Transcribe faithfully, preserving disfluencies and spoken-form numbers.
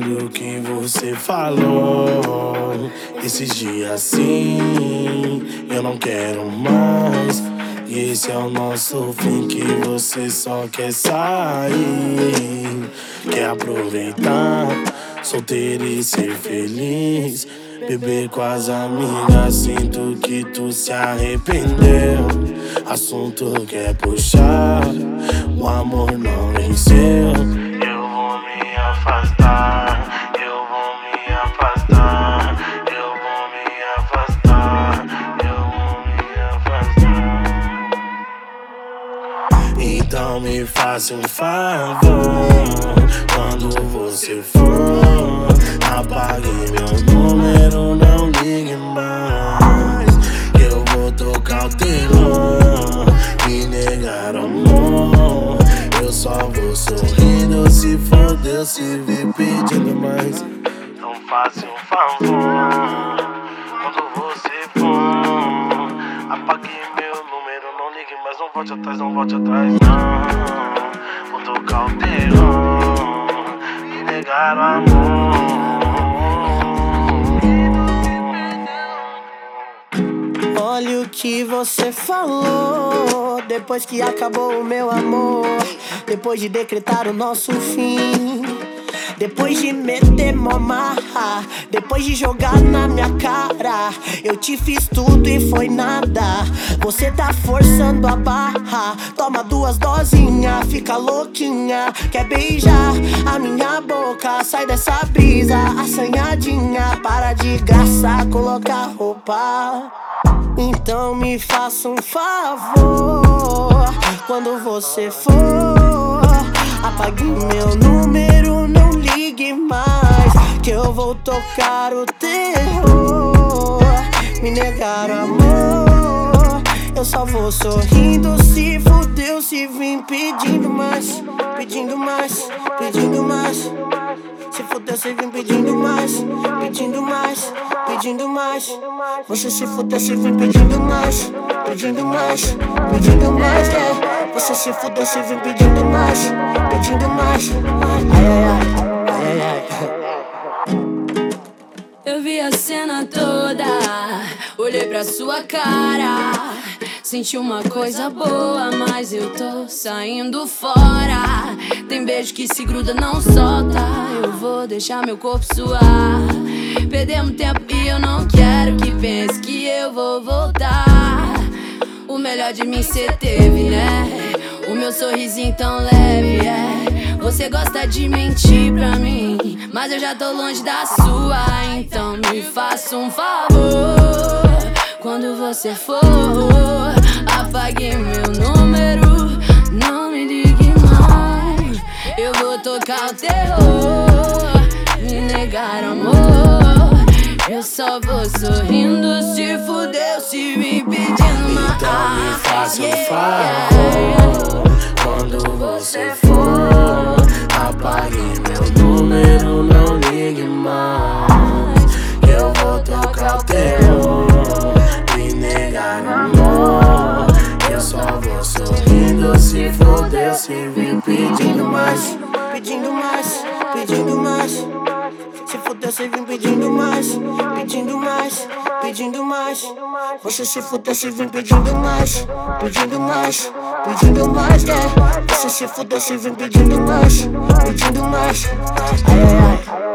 Olha o que você falou esses dias assim, eu não quero mais. E esse é o nosso fim, que você só quer sair, quer aproveitar, solteiro e ser feliz, beber com as amigas. Sinto que tu se arrependeu, assunto quer puxar, o amor não venceu. Eu vou me afastar, eu vou me afastar, eu vou me afastar, eu vou me afastar. Então me faça um favor, quando você for, apague meu número, não ligue mais, que eu vou tocar o terror, me negar amor. Eu só vou sorrindo, se for Deus se vir pedindo mais. Então faça um favor, quando você for, apague meu número, não ligue mais, não volte atrás, não volte atrás, não. Vou tocar o terror, me negar o amor. Olha o que você falou depois que acabou o meu amor, depois de decretar o nosso fim, depois de meter mó marra, depois de jogar na minha cara. Eu te fiz tudo e foi nada. Você tá forçando a barra, toma duas dosinhas, fica louquinha, quer beijar a minha boca. Sai dessa brisa assanhadinha, para de graça, colocar roupa. Então me faça um favor, quando você for, apague meu número, não ligue mais, que eu vou tocar o terror, me negar o amor. Eu só vou sorrindo, se fudeu, se vim pedindo mais, pedindo mais, pedindo mais. Se fudeu, se vim pedindo mais, pedindo mais, pedindo mais. Você se fudeu, se vim pedindo mais, pedindo mais, pedindo mais, é. Você se fudeu, se vim pedindo mais, pedindo mais. Ai, ai, ai, ai, ai. Eu vi a cena toda, olhei pra sua cara, senti uma coisa boa, mas eu tô saindo fora. Tem beijo que se gruda, não solta, eu vou deixar meu corpo suar. Perdemos tempo e eu não quero que pense que eu vou voltar. O melhor de mim cê teve, né? O meu sorrisinho tão leve, é. Você gosta de mentir pra mim, mas eu já tô longe da sua. Então me faça um favor, quando você for, apague meu número, não me ligue mais. Eu vou tocar o terror, me negar amor. Eu só vou sorrindo, se fudeu, se me pedindo mais. Então me faça um favor, quando você for, apague meu número, não ligue mais, que eu vou tocar o terror, me negar amor. Eu só vou sorrindo, se for Deus se vir pedindo mais, Pedindo mais, pedindo mais. Se fudeu, se vim pedindo mais, pedindo mais, pedindo mais. Você se fudeu, se vim pedindo mais, pedindo mais, pedindo mais, é. Você se fudeu, se vim pedindo mais, pedindo mais. Ai, ai, ai.